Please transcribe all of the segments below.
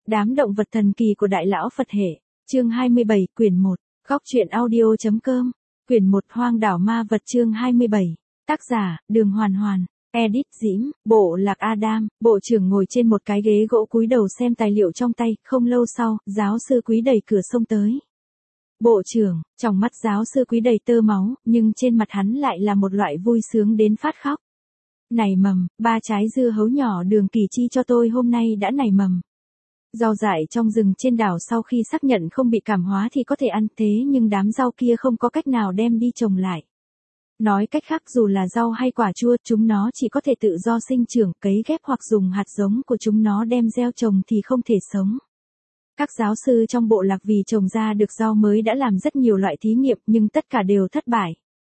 Đám động vật thần kỳ của Đại Lão Phật Hệ, chương 27, quyển 1, góc truyện audio.com, quyển 1 Hoang đảo ma vật chương 27, tác giả, Đường Hoàn Hoàn, edit Diễm, bộ lạc Adam, bộ trưởng ngồi trên một cái ghế gỗ cúi đầu xem tài liệu trong tay, không lâu sau, giáo sư Quý đẩy cửa xông tới. Bộ trưởng, trong mắt giáo sư Quý đầy tơ máu, nhưng trên mặt hắn lại là một loại vui sướng đến phát khóc. Nảy mầm, 3 trái dưa hấu nhỏ Đường Kỳ Chi cho tôi hôm nay đã nảy mầm. Rau dại trong rừng trên đảo sau khi xác nhận không bị cảm hóa thì có thể ăn, thế nhưng đám rau kia không có cách nào đem đi trồng lại. Nói cách khác, dù là rau hay quả chua, chúng nó chỉ có thể tự do sinh trưởng, cấy ghép hoặc dùng hạt giống của chúng nó đem gieo trồng thì không thể sống. Các giáo sư trong bộ lạc vì trồng ra được rau mới đã làm rất nhiều loại thí nghiệm nhưng tất cả đều thất bại.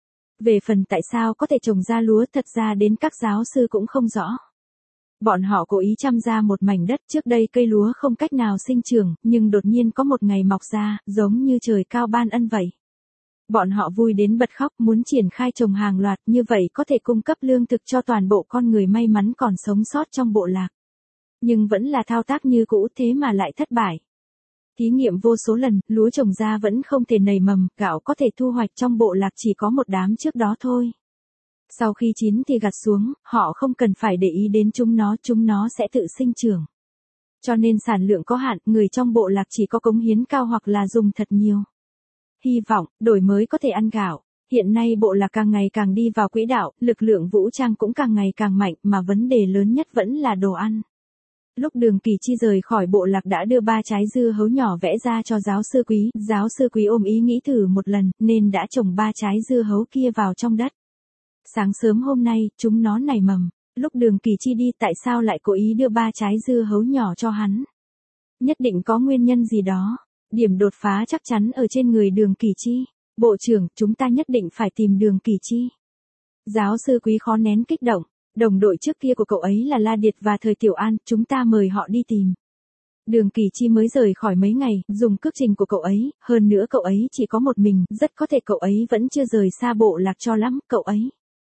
Về phần tại sao có thể trồng ra lúa, thật ra đến các giáo sư cũng không rõ. Bọn họ cố ý chăm ra một mảnh đất trước đây cây lúa không cách nào sinh trưởng, nhưng đột nhiên có một ngày mọc ra, giống như trời cao ban ân vậy. Bọn họ vui đến bật khóc, muốn triển khai trồng hàng loạt, như vậy có thể cung cấp lương thực cho toàn bộ con người may mắn còn sống sót trong bộ lạc. Nhưng vẫn là thao tác như cũ, thế mà lại thất bại. Thí nghiệm vô số lần, lúa trồng ra vẫn không thể nảy mầm, gạo có thể thu hoạch trong bộ lạc chỉ có một đám trước đó thôi. Sau khi chín thì gặt xuống, họ không cần phải để ý đến chúng nó sẽ tự sinh trưởng. Cho nên sản lượng có hạn, người trong bộ lạc chỉ có cống hiến cao hoặc là dùng thật nhiều. Hy vọng, đổi mới có thể ăn gạo. Hiện nay bộ lạc càng ngày càng đi vào quỹ đạo, lực lượng vũ trang cũng càng ngày càng mạnh, mà vấn đề lớn nhất vẫn là đồ ăn. Lúc Đường Kỳ Chi rời khỏi bộ lạc đã đưa 3 trái dưa hấu nhỏ vẽ ra cho giáo sư Quý. Giáo sư Quý ôm ý nghĩ thử một lần, nên đã trồng 3 trái dưa hấu kia vào trong đất. Sáng sớm hôm nay, chúng nó nảy mầm. Lúc Đường Kỳ Chi đi, tại sao lại cố ý đưa 3 trái dưa hấu nhỏ cho hắn? Nhất định có nguyên nhân gì đó. Điểm đột phá chắc chắn ở trên người Đường Kỳ Chi. Bộ trưởng, chúng ta nhất định phải tìm Đường Kỳ Chi. Giáo sư Quý khó nén kích động. Đồng đội trước kia của cậu ấy là La Điệt và Thời Tiểu An, chúng ta mời họ đi tìm. Đường Kỳ Chi mới rời khỏi mấy ngày, dùng cước trình của cậu ấy, hơn nữa cậu ấy chỉ có một mình, rất có thể cậu ấy vẫn chưa rời xa bộ lạc cho lắm, cậu ấy.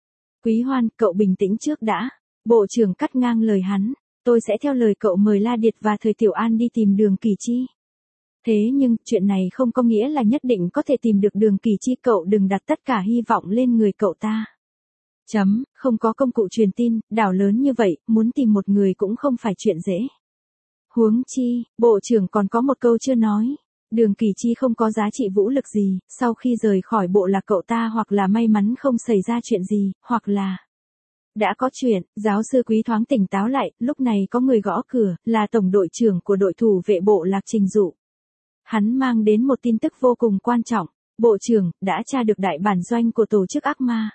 Quý Hoan, cậu bình tĩnh trước đã. Bộ trưởng cắt ngang lời hắn, tôi sẽ theo lời cậu mời La Điệt và Thời Tiểu An đi tìm Đường Kỳ Chi. Thế nhưng, chuyện này không có nghĩa là nhất định có thể tìm được Đường Kỳ Chi, cậu đừng đặt tất cả hy vọng lên người cậu ta. Không có công cụ truyền tin, đảo lớn như vậy, muốn tìm một người cũng không phải chuyện dễ. Huống chi, bộ trưởng còn có một câu chưa nói. Đường Kỳ Chi không có giá trị vũ lực gì, sau khi rời khỏi bộ lạc cậu ta hoặc là may mắn không xảy ra chuyện gì, hoặc là đã có chuyện. Giáo sư Quý thoáng tỉnh táo lại, lúc này có người gõ cửa, là tổng đội trưởng của đội thủ vệ bộ lạc Trình Dụ. Hắn mang đến một tin tức vô cùng quan trọng. Bộ trưởng, đã tra được đại bản doanh của tổ chức ác ma.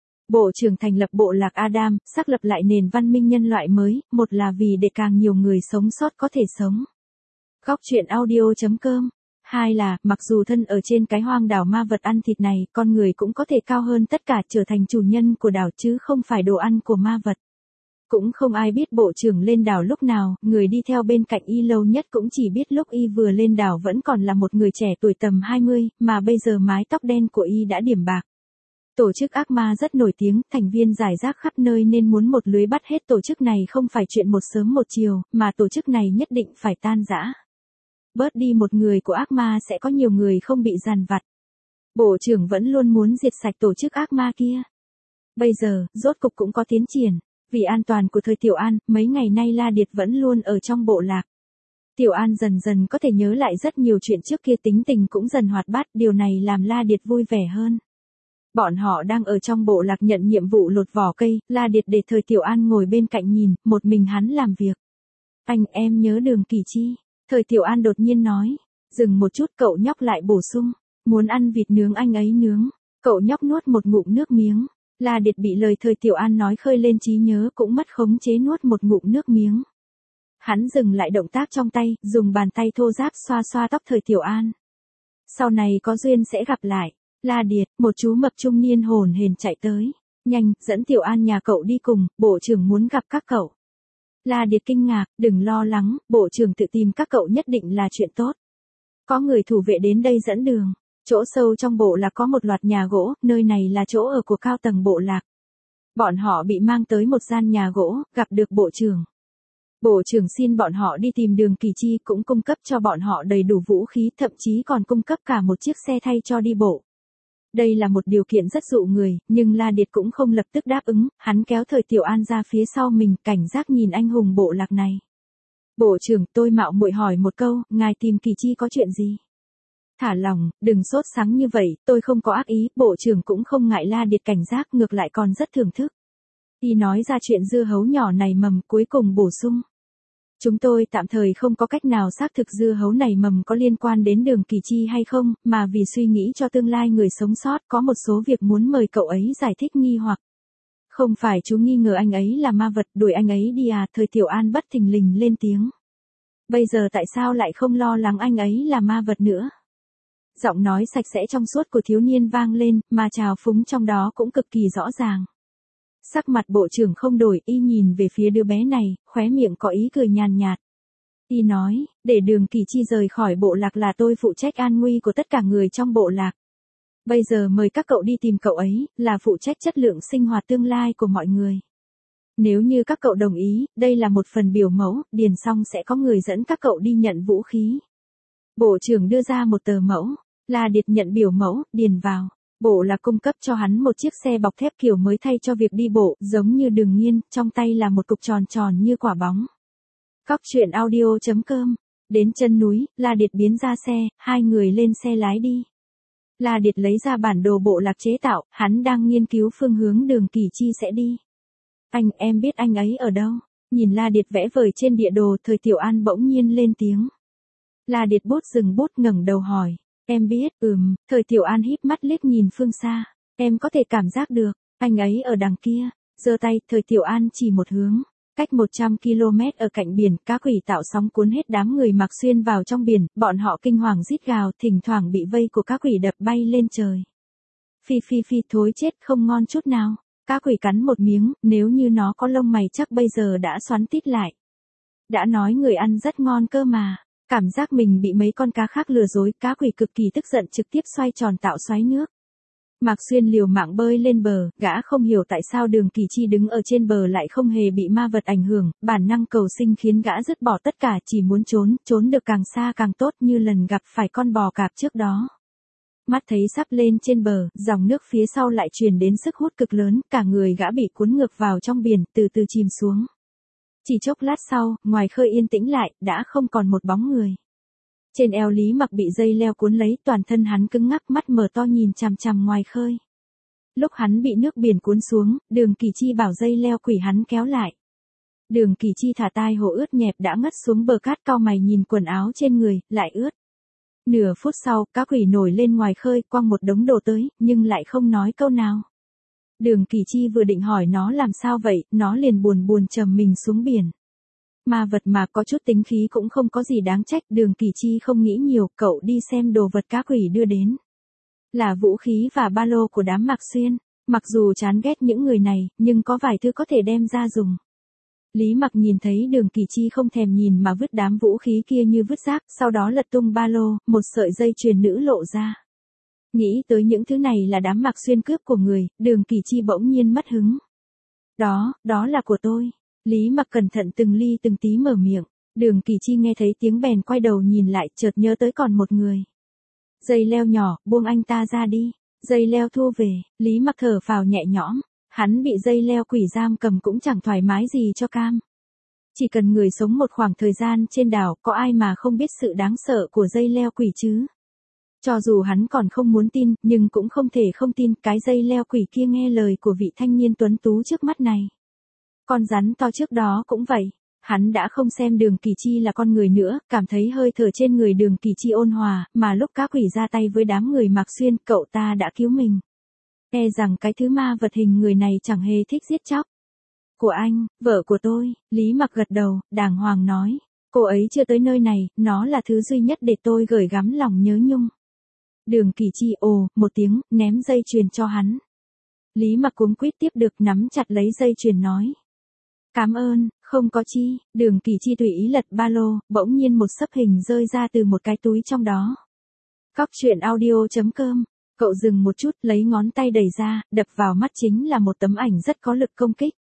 Bộ trưởng thành lập bộ lạc Adam, xác lập lại nền văn minh nhân loại mới, một là vì để càng nhiều người sống sót có thể sống. Góc truyện audio.com. Hai là, mặc dù thân ở trên cái hoang đảo ma vật ăn thịt này, con người cũng có thể cao hơn tất cả, trở thành chủ nhân của đảo chứ không phải đồ ăn của ma vật. Cũng không ai biết bộ trưởng lên đảo lúc nào, người đi theo bên cạnh y lâu nhất cũng chỉ biết lúc y vừa lên đảo vẫn còn là một người trẻ tuổi tầm 20, mà bây giờ mái tóc đen của y đã điểm bạc. Tổ chức ác ma rất nổi tiếng, thành viên rải rác khắp nơi nên muốn một lưới bắt hết tổ chức này không phải chuyện một sớm một chiều, mà tổ chức này nhất định phải tan rã. Bớt đi một người của ác ma sẽ có nhiều người không bị dằn vặt. Bộ trưởng vẫn luôn muốn diệt sạch tổ chức ác ma kia. Bây giờ, rốt cục cũng có tiến triển. Vì an toàn của Thời Tiểu An, mấy ngày nay La Điệt vẫn luôn ở trong bộ lạc. Tiểu An dần dần có thể nhớ lại rất nhiều chuyện trước kia, tính tình cũng dần hoạt bát, điều này làm La Điệt vui vẻ hơn. Bọn họ đang ở trong bộ lạc nhận nhiệm vụ lột vỏ cây, La Điệt để Thời Tiểu An ngồi bên cạnh nhìn, một mình hắn làm việc. Anh em nhớ Đường Kỳ Chi. Thời Tiểu An đột nhiên nói. Dừng một chút, cậu nhóc lại bổ sung. Muốn ăn vịt nướng anh ấy nướng. Cậu nhóc nuốt một ngụm nước miếng. La Điệt bị lời Thời Tiểu An nói khơi lên trí nhớ cũng mất khống chế nuốt một ngụm nước miếng. Hắn dừng lại động tác trong tay, dùng bàn tay thô ráp xoa xoa tóc Thời Tiểu An. Sau này có duyên sẽ gặp lại. La Điệt, một chú mập trung niên hồn hển chạy tới. Nhanh, dẫn Tiểu An nhà cậu đi cùng, bộ trưởng muốn gặp các cậu. La Điệt kinh ngạc, đừng lo lắng, bộ trưởng tự tìm các cậu nhất định là chuyện tốt. Có người thủ vệ đến đây dẫn đường. Chỗ sâu trong bộ lạc có một loạt nhà gỗ, nơi này là chỗ ở của cao tầng bộ lạc. Bọn họ bị mang tới một gian nhà gỗ, gặp được bộ trưởng. Bộ trưởng xin bọn họ đi tìm Đường Kỳ Chi, cũng cung cấp cho bọn họ đầy đủ vũ khí, thậm chí còn cung cấp cả một chiếc xe thay cho đi bộ. Đây là một điều kiện rất dụ người, nhưng La Điệt cũng không lập tức đáp ứng, hắn kéo Thời Tiểu An ra phía sau mình, cảnh giác nhìn anh hùng bộ lạc này. Bộ trưởng, tôi mạo muội hỏi một câu, ngài tìm Kỳ Chi có chuyện gì? Thả lòng, đừng sốt sắng như vậy, tôi không có ác ý, bộ trưởng cũng không ngại La Điệt cảnh giác, ngược lại còn rất thưởng thức. Y nói ra chuyện dưa hấu nhỏ này mầm, cuối cùng bổ sung. Chúng tôi tạm thời không có cách nào xác thực dưa hấu này mầm có liên quan đến Đường Kỳ Chi hay không, mà vì suy nghĩ cho tương lai người sống sót, có một số việc muốn mời cậu ấy giải thích nghi hoặc. Không phải chú nghi ngờ anh ấy là ma vật, đuổi anh ấy đi à? Thời Tiểu An bất thình lình lên tiếng. Bây giờ tại sao lại không lo lắng anh ấy là ma vật nữa? Giọng nói sạch sẽ trong suốt của thiếu niên vang lên, mà trào phúng trong đó cũng cực kỳ rõ ràng. Sắc mặt bộ trưởng không đổi, y nhìn về phía đứa bé này, khóe miệng có ý cười nhàn nhạt. Y nói, để Đường Kỳ Chi rời khỏi bộ lạc là tôi phụ trách an nguy của tất cả người trong bộ lạc. Bây giờ mời các cậu đi tìm cậu ấy, là phụ trách chất lượng sinh hoạt tương lai của mọi người. Nếu như các cậu đồng ý, đây là một phần biểu mẫu, điền xong sẽ có người dẫn các cậu đi nhận vũ khí. Bộ trưởng đưa ra một tờ mẫu, La Điệt nhận biểu mẫu, điền vào. Bộ là cung cấp cho hắn một chiếc xe bọc thép kiểu mới thay cho việc đi bộ, giống như Đường Nhiên, trong tay là một cục tròn tròn như quả bóng. Cóc truyện audio.com. Đến chân núi, La Điệt biến ra xe, hai người lên xe lái đi. La Điệt lấy ra bản đồ bộ lạc chế tạo, hắn đang nghiên cứu phương hướng Đường Kỳ Chi sẽ đi. Em biết anh ấy ở đâu? Nhìn La Điệt vẽ vời trên địa đồ, Thời Tiểu An bỗng nhiên lên tiếng. La Điệt dừng bút ngẩng đầu hỏi. Em biết, Thời Tiểu An híp mắt liếc nhìn phương xa. Em có thể cảm giác được, anh ấy ở đằng kia. Giơ tay, Thời Tiểu An chỉ một hướng. Cách 100 km ở cạnh biển, cá quỷ tạo sóng cuốn hết đám người Mạc Xuyên vào trong biển, bọn họ kinh hoàng rít gào, thỉnh thoảng bị vây của cá quỷ đập bay lên trời. Phi, thối chết, không ngon chút nào. Cá quỷ cắn một miếng, nếu như nó có lông mày chắc bây giờ đã xoắn tít lại. Đã nói người ăn rất ngon cơ mà. Cảm giác mình bị mấy con cá khác lừa dối, cá quỷ cực kỳ tức giận trực tiếp xoay tròn tạo xoáy nước. Mạc Xuyên liều mạng bơi lên bờ, gã không hiểu tại sao Đường Kỳ Chi đứng ở trên bờ lại không hề bị ma vật ảnh hưởng, bản năng cầu sinh khiến gã dứt bỏ tất cả, chỉ muốn trốn được càng xa càng tốt, như lần gặp phải con bò cạp trước đó. Mắt thấy sắp lên trên bờ, dòng nước phía sau lại truyền đến sức hút cực lớn, cả người gã bị cuốn ngược vào trong biển, từ từ chìm xuống. Chỉ chốc lát sau, ngoài khơi yên tĩnh lại, đã không còn một bóng người. Trên eo Lý Mặc bị dây leo cuốn lấy, toàn thân hắn cứng ngắc, mắt mở to nhìn chằm chằm ngoài khơi. Lúc hắn bị nước biển cuốn xuống, Đường Kỳ Chi bảo dây leo quỷ hắn kéo lại. Đường Kỳ Chi thả tai hồ ướt nhẹp đã ngất xuống bờ cát, cau mày nhìn quần áo trên người, lại ướt. Nửa phút sau, cá quỷ nổi lên ngoài khơi, quăng một đống đồ tới, nhưng lại không nói câu nào. Đường Kỳ Chi vừa định hỏi nó làm sao vậy, nó liền buồn trầm mình xuống biển. Ma vật mà có chút tính khí cũng không có gì đáng trách, Đường Kỳ Chi không nghĩ nhiều, cậu đi xem đồ vật cá quỷ đưa đến. Là vũ khí và ba lô của đám Mạc Xuyên, mặc dù chán ghét những người này, nhưng có vài thứ có thể đem ra dùng. Lý Mặc nhìn thấy Đường Kỳ Chi không thèm nhìn mà vứt đám vũ khí kia như vứt rác, sau đó lật tung ba lô, một sợi dây chuyền nữ lộ ra. Nghĩ tới những thứ này là đám Mạc Xuyên cướp của người, Đường Kỳ Chi bỗng nhiên mất hứng. Đó là của tôi. Lý Mặc cẩn thận từng ly từng tí mở miệng. Đường Kỳ Chi nghe thấy tiếng bèn quay đầu nhìn lại, chợt nhớ tới còn một người. Dây leo nhỏ, buông anh ta ra đi. Dây leo thu về, Lý Mặc thở phào nhẹ nhõm. Hắn bị dây leo quỷ giam cầm cũng chẳng thoải mái gì cho cam. Chỉ cần người sống một khoảng thời gian trên đảo, có ai mà không biết sự đáng sợ của dây leo quỷ chứ? Cho dù hắn còn không muốn tin, nhưng cũng không thể không tin cái dây leo quỷ kia nghe lời của vị thanh niên tuấn tú trước mắt này. Con rắn to trước đó cũng vậy. Hắn đã không xem Đường Kỳ Chi là con người nữa, cảm thấy hơi thở trên người Đường Kỳ Chi ôn hòa, mà lúc cá quỷ ra tay với đám người Mạc Xuyên, cậu ta đã cứu mình. E rằng cái thứ ma vật hình người này chẳng hề thích giết chóc. Của anh, vợ của tôi, Lý Mặc gật đầu, đàng hoàng nói. Cô ấy chưa tới nơi này, nó là thứ duy nhất để tôi gửi gắm lòng nhớ nhung. Đường Kỳ Chi ồ, một tiếng, ném dây chuyền cho hắn. Lý Mặc cuống quýt tiếp được, nắm chặt lấy dây chuyền nói. Cảm ơn, không có chi. Đường Kỳ Chi tùy ý lật ba lô, bỗng nhiên một xấp hình rơi ra từ một cái túi trong đó. Cóc truyện audio.com. Cậu dừng một chút, lấy ngón tay đẩy ra, đập vào mắt chính là một tấm ảnh rất có lực công kích.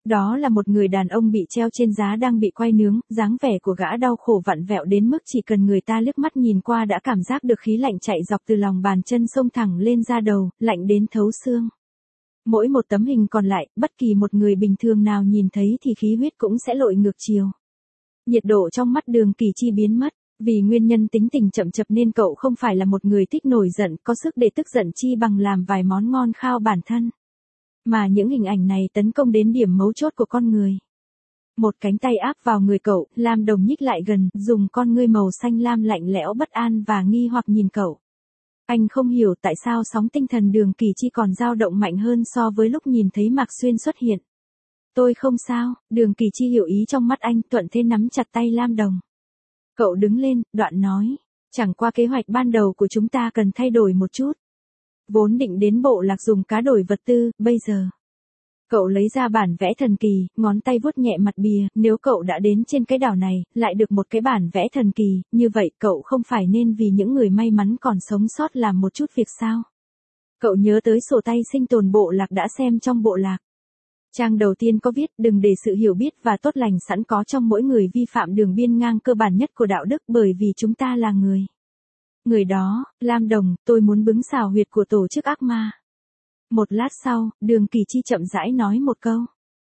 Đó là một người đàn ông bị treo trên giá đang bị quay nướng, dáng vẻ của gã đau khổ vặn vẹo đến mức chỉ cần người ta liếc mắt nhìn qua đã cảm giác được khí lạnh chạy dọc từ lòng bàn chân xông thẳng lên da đầu, lạnh đến thấu xương. Mỗi một tấm hình còn lại, bất kỳ một người bình thường nào nhìn thấy thì khí huyết cũng sẽ lội ngược chiều. Nhiệt độ trong mắt Đường Kỳ Chi biến mất. Vì nguyên nhân tính tình chậm chập nên cậu không phải là một người thích nổi giận, có sức để tức giận chi bằng làm vài món ngon khao bản thân. Mà những hình ảnh này tấn công đến điểm mấu chốt của con người. Một cánh tay áp vào người cậu, Lam Đồng nhích lại gần, dùng con ngươi màu xanh lam lạnh lẽo bất an và nghi hoặc nhìn cậu. Anh không hiểu tại sao sóng tinh thần Đường Kỳ Chi còn dao động mạnh hơn so với lúc nhìn thấy Mạc Xuyên xuất hiện. Tôi không sao, Đường Kỳ Chi hiểu ý trong mắt anh, thuận thế nắm chặt tay Lam Đồng. Cậu đứng lên, đoạn nói, chẳng qua kế hoạch ban đầu của chúng ta cần thay đổi một chút. Vốn định đến bộ lạc dùng cá đổi vật tư, bây giờ. Cậu lấy ra bản vẽ thần kỳ, ngón tay vuốt nhẹ mặt bìa, nếu cậu đã đến trên cái đảo này, lại được một cái bản vẽ thần kỳ, như vậy cậu không phải nên vì những người may mắn còn sống sót làm một chút việc sao? Cậu nhớ tới sổ tay sinh tồn bộ lạc đã xem trong bộ lạc. Trang đầu tiên có viết đừng để sự hiểu biết và tốt lành sẵn có trong mỗi người vi phạm đường biên ngang cơ bản nhất của đạo đức bởi vì chúng ta là người. Người đó, Lam Đồng, tôi muốn bứng xào huyệt của tổ chức ác ma. Một lát sau, Đường Kỳ Chi chậm rãi nói một câu.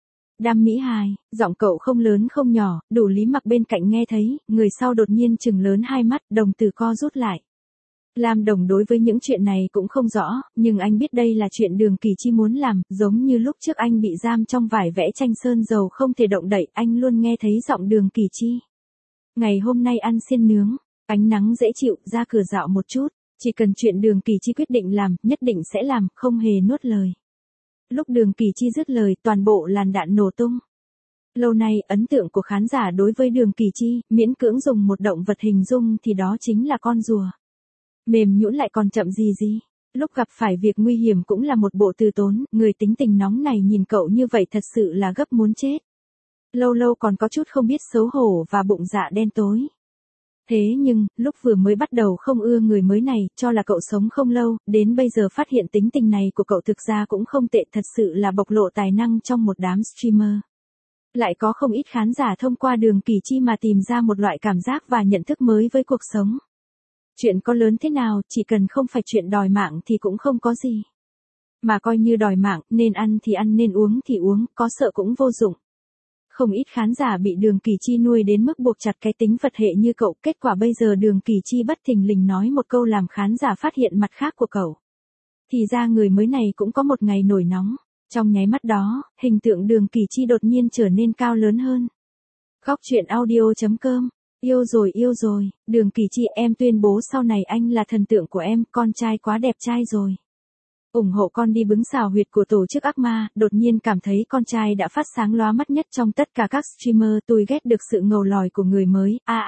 Đam mỹ hài, giọng cậu không lớn không nhỏ, đủ Lý Mặc bên cạnh nghe thấy, người sau đột nhiên chừng lớn hai mắt, đồng tử co rút lại. Lam Đồng đối với những chuyện này cũng không rõ, nhưng anh biết đây là chuyện Đường Kỳ Chi muốn làm, giống như lúc trước anh bị giam trong vải vẽ tranh sơn dầu không thể động đậy, anh luôn nghe thấy giọng Đường Kỳ Chi. Ngày hôm nay ăn xiên nướng, ánh nắng dễ chịu, ra cửa dạo một chút, chỉ cần chuyện Đường Kỳ Chi quyết định làm, nhất định sẽ làm, không hề nuốt lời. Lúc Đường Kỳ Chi dứt lời, toàn bộ làn đạn nổ tung. Lâu nay, ấn tượng của khán giả đối với Đường Kỳ Chi, miễn cưỡng dùng một động vật hình dung thì đó chính là con rùa. Mềm nhũn lại còn chậm gì. Lúc gặp phải việc nguy hiểm cũng là một bộ từ tốn, người tính tình nóng này nhìn cậu như vậy thật sự là gấp muốn chết. Lâu lâu còn có chút không biết xấu hổ và bụng dạ đen tối. Thế nhưng, lúc vừa mới bắt đầu không ưa người mới này, cho là cậu sống không lâu, đến bây giờ phát hiện tính tình này của cậu thực ra cũng không tệ, thật sự là bộc lộ tài năng trong một đám streamer. Lại có không ít khán giả thông qua Đường Kỳ Chi mà tìm ra một loại cảm giác và nhận thức mới với cuộc sống. Chuyện có lớn thế nào, chỉ cần không phải chuyện đòi mạng thì cũng không có gì. Mà coi như đòi mạng, nên ăn thì ăn nên uống thì uống, có sợ cũng vô dụng. Không ít khán giả bị Đường Kỳ Chi nuôi đến mức buộc chặt cái tính Phật hệ như cậu, kết quả bây giờ Đường Kỳ Chi bất thình lình nói một câu làm khán giả phát hiện mặt khác của cậu. Thì ra người mới này cũng có một ngày nổi nóng. Trong nháy mắt đó, hình tượng Đường Kỳ Chi đột nhiên trở nên cao lớn hơn. Góc truyện audio.com. Yêu rồi, Đường Kỳ Chi, em tuyên bố sau này anh là thần tượng của em, con trai quá đẹp trai rồi. Ủng hộ con đi bứng xào huyệt của tổ chức ác ma, đột nhiên cảm thấy con trai đã phát sáng lóa mắt nhất trong tất cả các streamer, tôi ghét được sự ngầu lòi của người mới,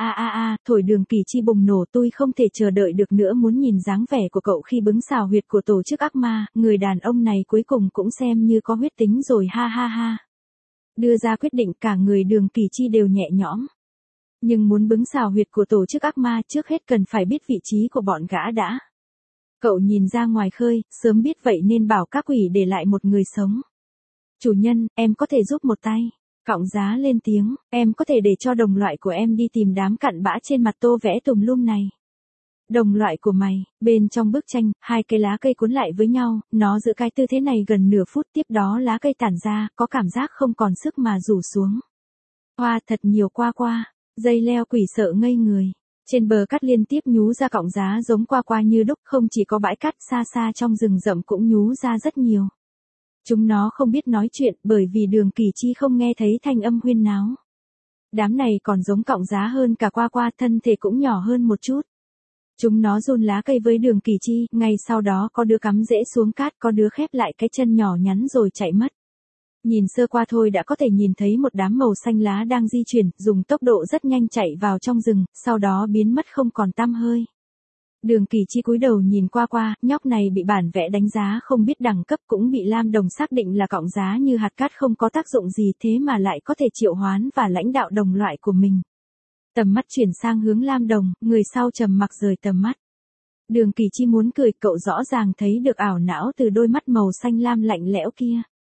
thổi Đường Kỳ Chi bùng nổ, tôi không thể chờ đợi được nữa, muốn nhìn dáng vẻ của cậu khi bứng xào huyệt của tổ chức ác ma, người đàn ông này cuối cùng cũng xem như có huyết tính rồi, ha. Đưa ra quyết định cả người Đường Kỳ Chi đều nhẹ nhõm. Nhưng muốn bứng xào huyệt của tổ chức ác ma trước hết cần phải biết vị trí của bọn gã đã. Cậu nhìn ra ngoài khơi, sớm biết vậy nên bảo các quỷ để lại một người sống. Chủ nhân, em có thể giúp một tay. Cọng giá lên tiếng, em có thể để cho đồng loại của em đi tìm đám cặn bã trên mặt tô vẽ tùm lum này. Đồng loại của mày, bên trong bức tranh, hai cây lá cây cuốn lại với nhau, nó giữ cái tư thế này gần nửa phút, tiếp đó lá cây tản ra, có cảm giác không còn sức mà rủ xuống. Hoa thật nhiều qua. Dây leo quỷ sợ ngây người. Trên bờ cát liên tiếp nhú ra cọng giá giống qua như đúc, không chỉ có bãi cát, xa trong rừng rậm cũng nhú ra rất nhiều. Chúng nó không biết nói chuyện bởi vì Đường Kỳ Chi không nghe thấy thanh âm huyên náo. Đám này còn giống cọng giá hơn cả qua, thân thể cũng nhỏ hơn một chút. Chúng nó run lá cây với Đường Kỳ Chi, ngay sau đó có đứa cắm rễ xuống cát, có đứa khép lại cái chân nhỏ nhắn rồi chạy mất. Nhìn sơ qua thôi đã có thể nhìn thấy một đám màu xanh lá đang di chuyển, dùng tốc độ rất nhanh chạy vào trong rừng, sau đó biến mất không còn tăm hơi. Đường Kỳ Chi cúi đầu nhìn qua, nhóc này bị bản vẽ đánh giá không biết đẳng cấp, cũng bị Lam Đồng xác định là cọng giá như hạt cát không có tác dụng gì, thế mà lại có thể triệu hoán và lãnh đạo đồng loại của mình. Tầm mắt chuyển sang hướng Lam Đồng, người sau trầm mặc rời tầm mắt. Đường Kỳ Chi muốn cười, cậu rõ ràng thấy được ảo não từ đôi mắt màu xanh lam lạnh lẽo kia.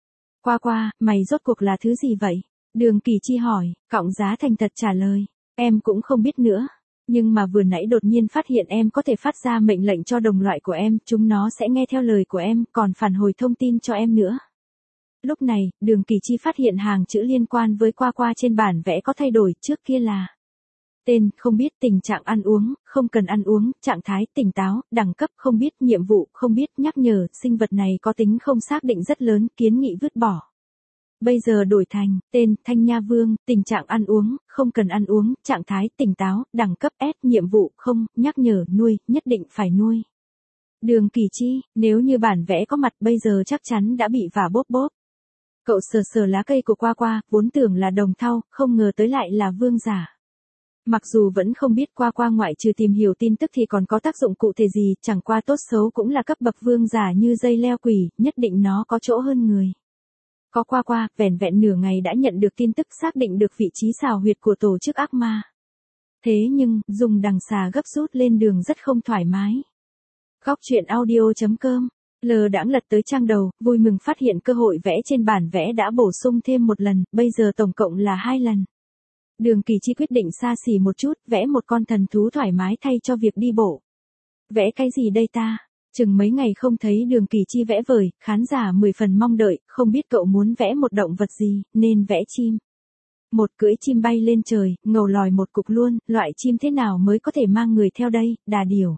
Qua, mày rốt cuộc là thứ gì vậy? Đường Kỳ Chi hỏi, Cọng Giá thành thật trả lời, em cũng không biết nữa. Nhưng mà vừa nãy đột nhiên phát hiện em có thể phát ra mệnh lệnh cho đồng loại của em, chúng nó sẽ nghe theo lời của em, còn phản hồi thông tin cho em nữa. Lúc này, Đường Kỳ Chi phát hiện hàng chữ liên quan với Qua trên bản vẽ có thay đổi, trước kia là tên, không biết, tình trạng ăn uống, không cần ăn uống, trạng thái, tỉnh táo, đẳng cấp, không biết, nhiệm vụ, không biết, nhắc nhở, sinh vật này có tính không xác định rất lớn, kiến nghị vứt bỏ. Bây giờ đổi thành, tên, Thanh Nha Vương, tình trạng ăn uống, không cần ăn uống, trạng thái, tỉnh táo, đẳng cấp S, nhiệm vụ, không, nhắc nhở, nuôi, nhất định phải nuôi. Đường Kỳ Chi, nếu như bản vẽ có mặt bây giờ chắc chắn đã bị vả bốp bốp. Cậu sờ lá cây của Qua, vốn tưởng là đồng thau, không ngờ tới lại là vương giả. Mặc dù vẫn không biết Qua ngoại trừ tìm hiểu tin tức thì còn có tác dụng cụ thể gì, chẳng qua tốt xấu cũng là cấp bậc vương giả như dây leo quỷ, nhất định nó có chỗ hơn người. Có Qua, vẻn vẹn nửa ngày đã nhận được tin tức xác định được vị trí xào huyệt của tổ chức ác ma. Thế nhưng, dùng đằng xà gấp rút lên đường rất không thoải mái. Góc truyện audio.com, lờ đãng lật tới trang đầu, vui mừng phát hiện cơ hội vẽ trên bản vẽ đã bổ sung thêm một lần, bây giờ tổng cộng là 2 lần. Đường Kỳ Chi quyết định xa xỉ một chút, vẽ một con thần thú thoải mái thay cho việc đi bộ. Vẽ cái gì đây ta? Chừng mấy ngày không thấy Đường Kỳ Chi vẽ vời, khán giả 10 phần mong đợi, không biết cậu muốn vẽ một động vật gì, nên vẽ chim. Một cưỡi chim bay lên trời, ngầu lòi một cục luôn, loại chim thế nào mới có thể mang người theo đây, đà điểu.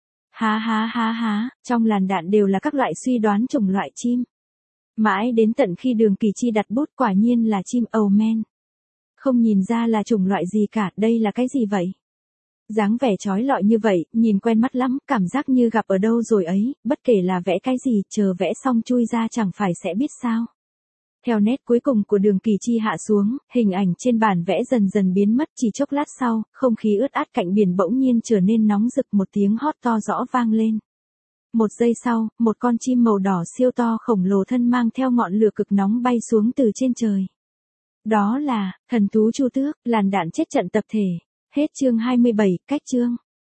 Há, trong làn đạn đều là các loại suy đoán chủng loại chim. Mãi đến tận khi Đường Kỳ Chi đặt bút quả nhiên là chim ầu men. Không nhìn ra là chủng loại gì cả, đây là cái gì vậy? Dáng vẻ chói lọi như vậy, nhìn quen mắt lắm, cảm giác như gặp ở đâu rồi ấy, bất kể là vẽ cái gì, chờ vẽ xong chui ra chẳng phải sẽ biết sao. Theo nét cuối cùng của Đường Kỳ Chi hạ xuống, hình ảnh trên bản vẽ dần dần biến mất, chỉ chốc lát sau, không khí ướt át cạnh biển bỗng nhiên trở nên nóng rực, một tiếng hót to rõ vang lên. Một giây sau, một con chim màu đỏ siêu to khổng lồ thân mang theo ngọn lửa cực nóng bay xuống từ trên trời. Đó là, thần thú Chu Tước, làn đạn chết trận tập thể. Hết chương 27, cách chương.